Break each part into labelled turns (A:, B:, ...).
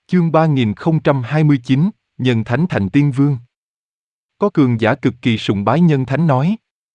A: Chương 3029, Nhân Thánh thành Tiên Vương. Có cường giả cực kỳ sùng bái Nhân Thánh nói: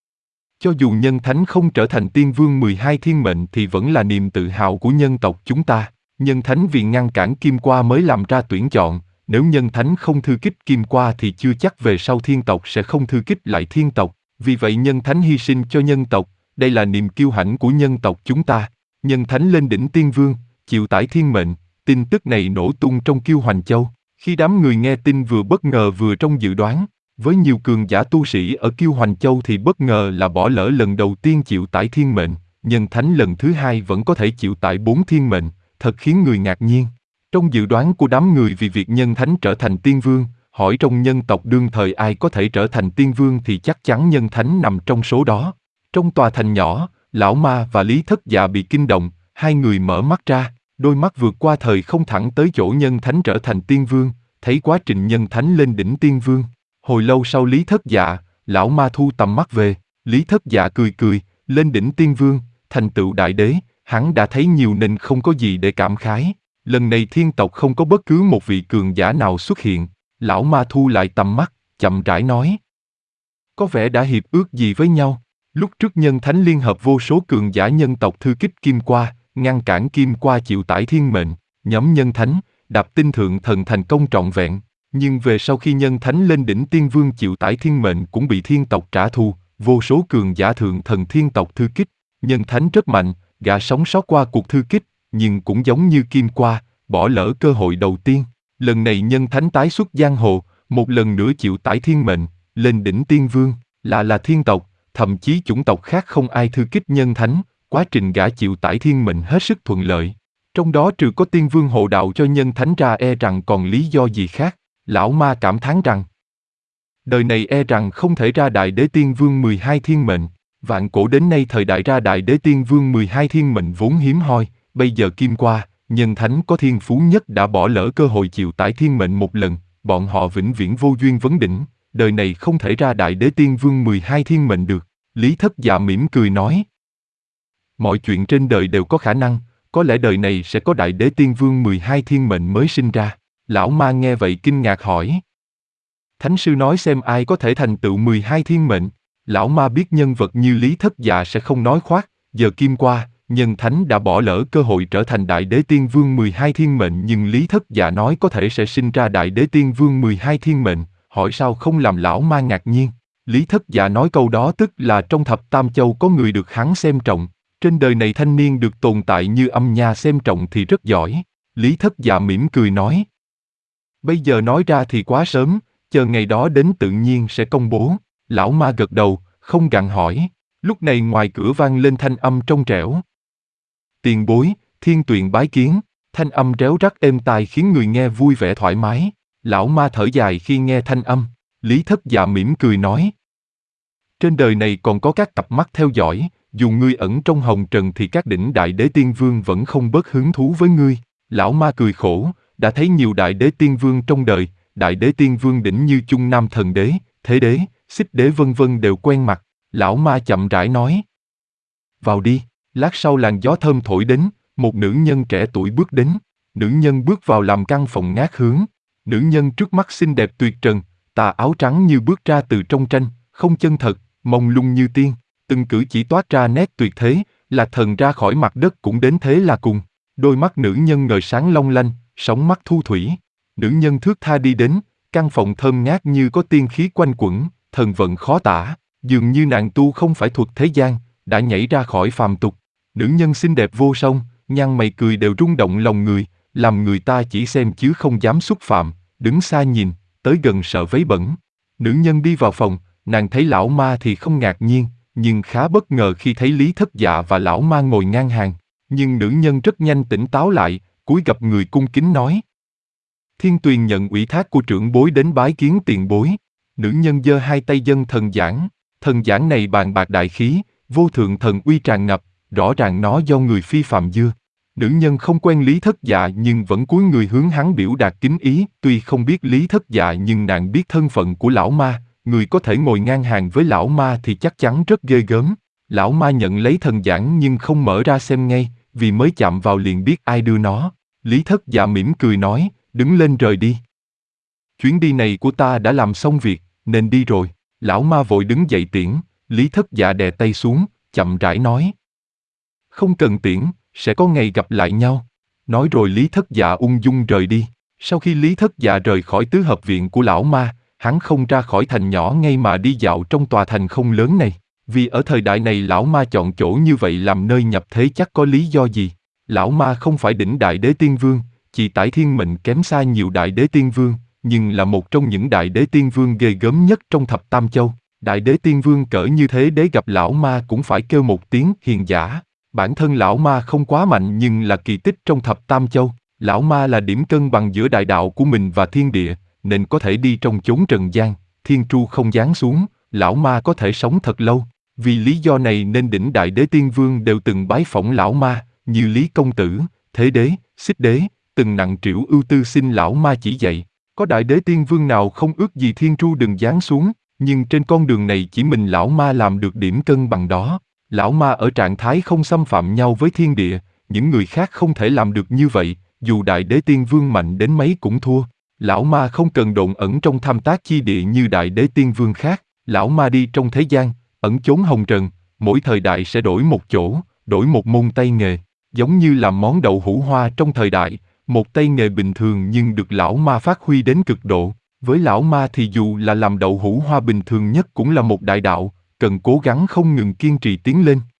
A: cho dù Nhân Thánh không trở thành Tiên Vương 12 thiên mệnh thì vẫn là niềm tự hào của nhân tộc chúng ta. Nhân Thánh vì ngăn cản Kim Qua mới làm ra tuyển chọn, nếu Nhân Thánh không thư kích Kim Qua thì chưa chắc về sau thiên tộc sẽ không thư kích lại thiên tộc. Vì vậy Nhân Thánh hy sinh cho nhân tộc, đây là niềm kiêu hãnh của nhân tộc chúng ta. Nhân Thánh lên đỉnh Tiên Vương, chịu tải thiên mệnh. Tin tức này nổ tung trong Kiêu Hoành Châu. Khi đám người nghe tin vừa bất ngờ vừa trong dự đoán, với nhiều cường giả tu sĩ ở Kiêu Hoành Châu thì bất ngờ là bỏ lỡ lần đầu tiên chịu tải thiên mệnh, Nhân Thánh lần thứ hai vẫn có thể chịu tải 4 thiên mệnh, thật khiến người ngạc nhiên. Trong dự đoán của đám người vì việc Nhân Thánh trở thành Tiên Vương, hỏi trong nhân tộc đương thời ai có thể trở thành Tiên Vương thì chắc chắn Nhân Thánh nằm trong số đó. Trong tòa thành nhỏ, Lão Ma và Lý Thất Dạ bị kinh động, hai người mở mắt ra. Đôi mắt vượt qua thời không thẳng tới chỗ Nhân Thánh trở thành Tiên Vương, thấy quá trình Nhân Thánh lên đỉnh Tiên Vương. Hồi lâu sau Lý Thất Dạ, Lão Ma thu tầm mắt về, Lý Thất Dạ cười cười, lên đỉnh Tiên Vương, thành tựu đại đế, hắn đã thấy nhiều nên không có gì để cảm khái. Lần này thiên tộc không có bất cứ một vị cường giả nào xuất hiện. Lão Ma thu lại tầm mắt, chậm rãi nói: có vẻ đã hiệp ước gì với nhau. Lúc trước Nhân Thánh liên hợp vô số cường giả nhân tộc thư kích Kim Qua, ngăn cản Kim Qua chịu tải thiên mệnh, nhóm Nhân Thánh, đạp tinh thượng thần thành công trọn vẹn. Nhưng về sau khi Nhân Thánh lên đỉnh Tiên Vương chịu tải thiên mệnh cũng bị thiên tộc trả thù, vô số cường giả thượng thần thiên tộc thư kích. Nhân Thánh rất mạnh, gã sống sót qua cuộc thư kích, nhưng cũng giống như Kim Qua, bỏ lỡ cơ hội đầu tiên. Lần này Nhân Thánh tái xuất giang hồ, một lần nữa chịu tải thiên mệnh, lên đỉnh Tiên Vương, là thiên tộc, thậm chí chủng tộc khác không ai thư kích Nhân Thánh. Quá trình gã chịu tải thiên mệnh hết sức thuận lợi. Trong đó trừ có Tiên Vương hộ đạo cho Nhân Thánh ra e rằng còn lý do gì khác. Lão Ma cảm thán rằng đời này e rằng không thể ra Đại Đế Tiên Vương 12 thiên mệnh. Vạn cổ đến nay thời đại ra Đại Đế Tiên Vương 12 thiên mệnh vốn hiếm hoi. Bây giờ Kim Qua, Nhân Thánh có thiên phú nhất đã bỏ lỡ cơ hội chịu tải thiên mệnh một lần. Bọn họ vĩnh viễn vô duyên vấn đỉnh. Đời này không thể ra Đại Đế Tiên Vương 12 thiên mệnh được. Lý Thất Dạ mỉm cười nói: mọi chuyện trên đời đều có khả năng, có lẽ đời này sẽ có Đại Đế Tiên Vương 12 thiên mệnh mới sinh ra. Lão Ma nghe vậy kinh ngạc hỏi: Thánh sư nói xem ai có thể thành tựu 12 thiên mệnh. Lão Ma biết nhân vật như Lý Thất Dạ sẽ không nói khoác, giờ Kim Qua, Nhân Thánh đã bỏ lỡ cơ hội trở thành Đại Đế Tiên Vương 12 thiên mệnh, nhưng Lý Thất Dạ nói có thể sẽ sinh ra Đại Đế Tiên Vương 12 thiên mệnh, hỏi sao không làm Lão Ma ngạc nhiên. Lý Thất Dạ nói câu đó tức là trong thập tam châu có người được hắn xem trọng. Trên đời này thanh niên được tồn tại như Âm Nha xem trọng thì rất giỏi. Lý Thất Dạ mỉm cười nói: bây giờ nói ra thì quá sớm, chờ ngày đó đến tự nhiên sẽ công bố. Lão Ma gật đầu, không gặng hỏi. Lúc này ngoài cửa vang lên thanh âm trong trẻo: tiền bối, Thiên Tuyền bái kiến. Thanh âm réo rắt êm tai khiến người nghe vui vẻ thoải mái. Lão Ma thở dài khi nghe thanh âm. Lý Thất Dạ mỉm cười nói: trên đời này còn có các cặp mắt theo dõi, dù ngươi ẩn trong hồng trần thì các đỉnh Đại Đế Tiên Vương vẫn không bớt hứng thú với ngươi. Lão Ma cười khổ, đã thấy nhiều Đại Đế Tiên Vương trong đời, Đại Đế Tiên Vương đỉnh như Chung Nam Thần Đế, Thế Đế, Xích Đế vân vân đều quen mặt. Lão Ma chậm rãi nói: vào đi. Lát sau làn gió thơm thổi đến, một nữ nhân trẻ tuổi bước đến. Nữ nhân bước vào làm căn phòng ngát hướng. Nữ nhân trước mắt xinh đẹp tuyệt trần, tà áo trắng như bước ra từ trong tranh, không chân thật, mông lung như tiên. Từng cử chỉ toát ra nét tuyệt thế, là thần ra khỏi mặt đất cũng đến thế là cùng. Đôi mắt nữ nhân ngời sáng long lanh, sóng mắt thu thủy. Nữ nhân thướt tha đi đến, căn phòng thơm ngát như có tiên khí quanh quẩn, thần vận khó tả. Dường như nàng tu không phải thuật thế gian, đã nhảy ra khỏi phàm tục. Nữ nhân xinh đẹp vô song, nhăn mày cười đều rung động lòng người, làm người ta chỉ xem chứ không dám xúc phạm, đứng xa nhìn, tới gần sợ vấy bẩn. Nữ nhân đi vào phòng, nàng thấy Lão Ma thì không ngạc nhiên, nhưng khá bất ngờ khi thấy Lý Thất Dạ và Lão Ma ngồi ngang hàng. Nhưng nữ nhân rất nhanh tỉnh táo lại, cúi gập người cung kính nói: Thiên Tuyền nhận ủy thác của trưởng bối đến bái kiến tiền bối. Nữ nhân giơ hai tay dâng thần giảng. Thần giảng này bàn bạc đại khí, vô thượng thần uy tràn ngập, rõ ràng nó do người phi phàm dưa. Nữ nhân không quen Lý Thất Dạ nhưng vẫn cúi người hướng hắn biểu đạt kính ý. Tuy không biết Lý Thất Dạ nhưng nàng biết thân phận của Lão Ma, người có thể ngồi ngang hàng với Lão Ma thì chắc chắn rất ghê gớm. Lão Ma nhận lấy thần giảng nhưng không mở ra xem ngay, vì mới chạm vào liền biết ai đưa nó. Lý Thất Dạ mỉm cười nói: đứng lên rời đi. Chuyến đi này của ta đã làm xong việc, nên đi rồi. Lão ma vội đứng dậy tiễn, Lý Thất Dạ đè tay xuống, chậm rãi nói. Không cần tiễn, sẽ có ngày gặp lại nhau. Nói rồi Lý Thất Dạ ung dung rời đi. Sau khi Lý Thất Dạ rời khỏi tứ hợp viện của lão ma, hắn không ra khỏi thành nhỏ ngay mà đi dạo trong tòa thành không lớn này. Vì ở thời đại này lão ma chọn chỗ như vậy làm nơi nhập thế chắc có lý do gì. Lão ma không phải đỉnh đại đế tiên vương, chỉ tải thiên mệnh kém xa nhiều đại đế tiên vương, nhưng là một trong những đại đế tiên vương ghê gớm nhất trong thập tam châu. Đại đế tiên vương cỡ như thế để gặp lão ma cũng phải kêu một tiếng hiền giả. Bản thân lão ma không quá mạnh nhưng là kỳ tích trong thập tam châu. Lão ma là điểm cân bằng giữa đại đạo của mình và thiên địa, nên có thể đi trong chốn trần gian, thiên tru không giáng xuống, lão ma có thể sống thật lâu. Vì lý do này nên đỉnh đại đế tiên vương đều từng bái phỏng lão ma, như Lý Công Tử, Thế Đế, Xích Đế, từng nặng trĩu ưu tư xin lão ma chỉ dạy. Có đại đế tiên vương nào không ước gì thiên tru đừng giáng xuống, nhưng trên con đường này chỉ mình lão ma làm được điểm cân bằng đó. Lão ma ở trạng thái không xâm phạm nhau với thiên địa, những người khác không thể làm được như vậy, dù đại đế tiên vương mạnh đến mấy cũng thua. Lão ma không cần độn ẩn trong tham tác chi địa như đại đế tiên vương khác, lão ma đi trong thế gian, ẩn chốn hồng trần, mỗi thời đại sẽ đổi một chỗ, đổi một môn tay nghề, giống như làm món đậu hũ hoa trong thời đại, một tay nghề bình thường nhưng được lão ma phát huy đến cực độ. Với lão ma thì dù là làm đậu hũ hoa bình thường nhất cũng là một đại đạo, cần cố gắng không ngừng kiên trì tiến lên.